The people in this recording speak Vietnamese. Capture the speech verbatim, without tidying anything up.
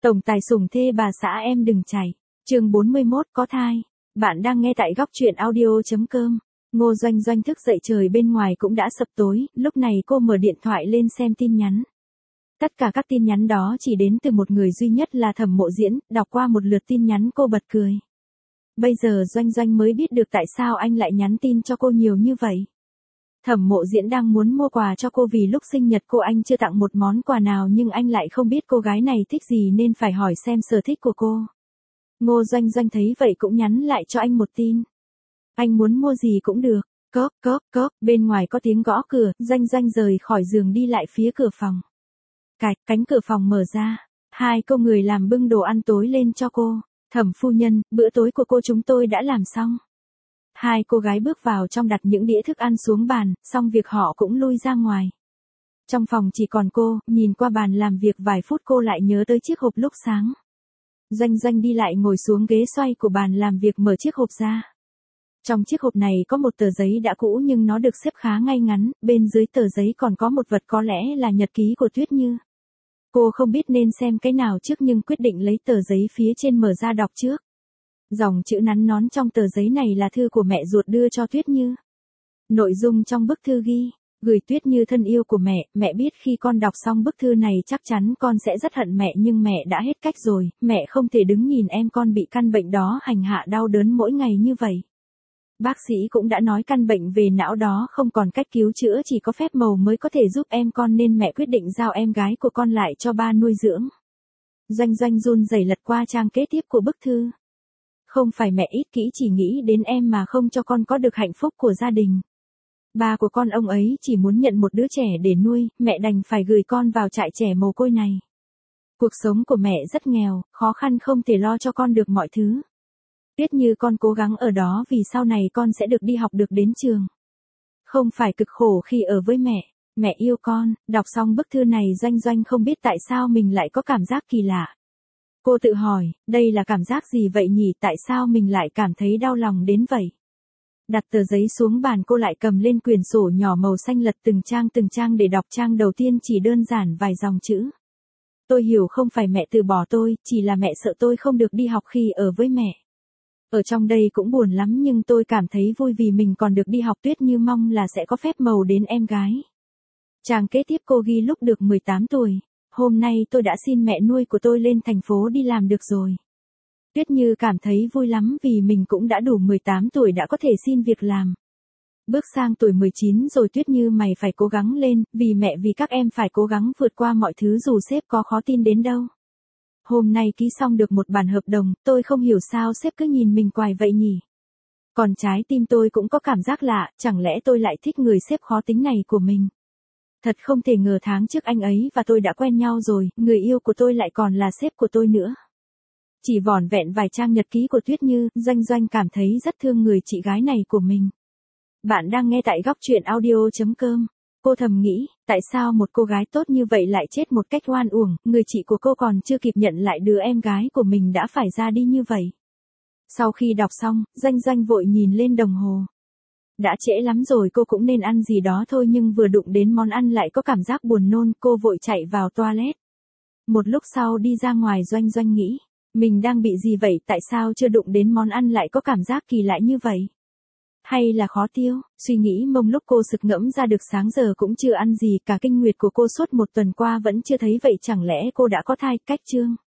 Tổng tài sủng thê bà xã em đừng chạy. Chương bốn mươi mốt có thai. Bạn đang nghe tại góc truyện audio chấm com. Ngô Doanh Doanh thức dậy trời bên ngoài cũng đã sập tối, lúc này cô mở điện thoại lên xem tin nhắn. Tất cả các tin nhắn đó chỉ đến từ một người duy nhất là Thẩm Mộ Diễn, đọc qua một lượt tin nhắn cô bật cười. Bây giờ Doanh Doanh mới biết được tại sao anh lại nhắn tin cho cô nhiều như vậy. Thẩm Mộ Diễn đang muốn mua quà cho cô vì lúc sinh nhật cô anh chưa tặng một món quà nào nhưng anh lại không biết cô gái này thích gì nên phải hỏi xem sở thích của cô. Ngô Doanh Doanh thấy vậy cũng nhắn lại cho anh một tin. Anh muốn mua gì cũng được. Cóp cóp cóp, bên ngoài có tiếng gõ cửa, Doanh Doanh rời khỏi giường đi lại phía cửa phòng. Cạch, cánh cửa phòng mở ra. Hai cô người làm bưng đồ ăn tối lên cho cô. Thẩm phu nhân, bữa tối của cô chúng tôi đã làm xong. Hai cô gái bước vào trong đặt những đĩa thức ăn xuống bàn, xong việc họ cũng lui ra ngoài. Trong phòng chỉ còn cô, nhìn qua bàn làm việc vài phút cô lại nhớ tới chiếc hộp lúc sáng. Doanh Doanh đi lại ngồi xuống ghế xoay của bàn làm việc mở chiếc hộp ra. Trong chiếc hộp này có một tờ giấy đã cũ nhưng nó được xếp khá ngay ngắn, bên dưới tờ giấy còn có một vật có lẽ là nhật ký của Tuyết Như. Cô không biết nên xem cái nào trước nhưng quyết định lấy tờ giấy phía trên mở ra đọc trước. Dòng chữ nắn nón trong tờ giấy này là thư của mẹ ruột đưa cho Tuyết Như. Nội dung trong bức thư ghi, gửi Tuyết Như thân yêu của mẹ, mẹ biết khi con đọc xong bức thư này chắc chắn con sẽ rất hận mẹ nhưng mẹ đã hết cách rồi, mẹ không thể đứng nhìn em con bị căn bệnh đó hành hạ đau đớn mỗi ngày như vậy. Bác sĩ cũng đã nói căn bệnh về não đó không còn cách cứu chữa chỉ có phép màu mới có thể giúp em con nên mẹ quyết định giao em gái của con lại cho ba nuôi dưỡng. Doanh Doanh run rẩy lật qua trang kế tiếp của bức thư. Không phải mẹ ích kỷ chỉ nghĩ đến em mà không cho con có được hạnh phúc của gia đình. Ba của con ông ấy chỉ muốn nhận một đứa trẻ để nuôi, mẹ đành phải gửi con vào trại trẻ mồ côi này. Cuộc sống của mẹ rất nghèo, khó khăn không thể lo cho con được mọi thứ. Tuyết Như con cố gắng ở đó vì sau này con sẽ được đi học được đến trường. Không phải cực khổ khi ở với mẹ, mẹ yêu con. Đọc xong bức thư này Doanh Doanh không biết tại sao mình lại có cảm giác kỳ lạ. Cô tự hỏi, đây là cảm giác gì vậy nhỉ, tại sao mình lại cảm thấy đau lòng đến vậy? Đặt tờ giấy xuống bàn cô lại cầm lên quyển sổ nhỏ màu xanh lật từng trang từng trang để đọc trang đầu tiên chỉ đơn giản vài dòng chữ. Tôi hiểu không phải mẹ từ bỏ tôi, chỉ là mẹ sợ tôi không được đi học khi ở với mẹ. Ở trong đây cũng buồn lắm nhưng tôi cảm thấy vui vì mình còn được đi học. Tuyết Như mong là sẽ có phép màu đến em gái. Trang kế tiếp cô ghi lúc được mười tám tuổi. Hôm nay tôi đã xin mẹ nuôi của tôi lên thành phố đi làm được rồi. Tuyết Như cảm thấy vui lắm vì mình cũng đã đủ mười tám tuổi đã có thể xin việc làm. Bước sang tuổi mười chín rồi Tuyết Như mày phải cố gắng lên, vì mẹ vì các em phải cố gắng vượt qua mọi thứ dù sếp có khó tin đến đâu. Hôm nay ký xong được một bản hợp đồng, tôi không hiểu sao sếp cứ nhìn mình quài vậy nhỉ. Còn trái tim tôi cũng có cảm giác lạ, chẳng lẽ tôi lại thích người sếp khó tính này của mình. Thật không thể ngờ tháng trước anh ấy và tôi đã quen nhau rồi, người yêu của tôi lại còn là sếp của tôi nữa. Chỉ vỏn vẹn vài trang nhật ký của Tuyết Như, Doanh Doanh cảm thấy rất thương người chị gái này của mình. Bạn đang nghe tại góc truyện audio chấm com. Cô thầm nghĩ, tại sao một cô gái tốt như vậy lại chết một cách oan uổng, người chị của cô còn chưa kịp nhận lại đứa em gái của mình đã phải ra đi như vậy. Sau khi đọc xong, Doanh Doanh vội nhìn lên đồng hồ. Đã trễ lắm rồi cô cũng nên ăn gì đó thôi nhưng vừa đụng đến món ăn lại có cảm giác buồn nôn, cô vội chạy vào toilet. Một lúc sau đi ra ngoài Doanh Doanh nghĩ, mình đang bị gì vậy, tại sao chưa đụng đến món ăn lại có cảm giác kỳ lạ như vậy? Hay là khó tiêu? Suy nghĩ mông lúc cô sực ngẫm ra được sáng giờ cũng chưa ăn gì, cả kinh nguyệt của cô suốt một tuần qua vẫn chưa thấy vậy, chẳng lẽ cô đã có thai? Cách chương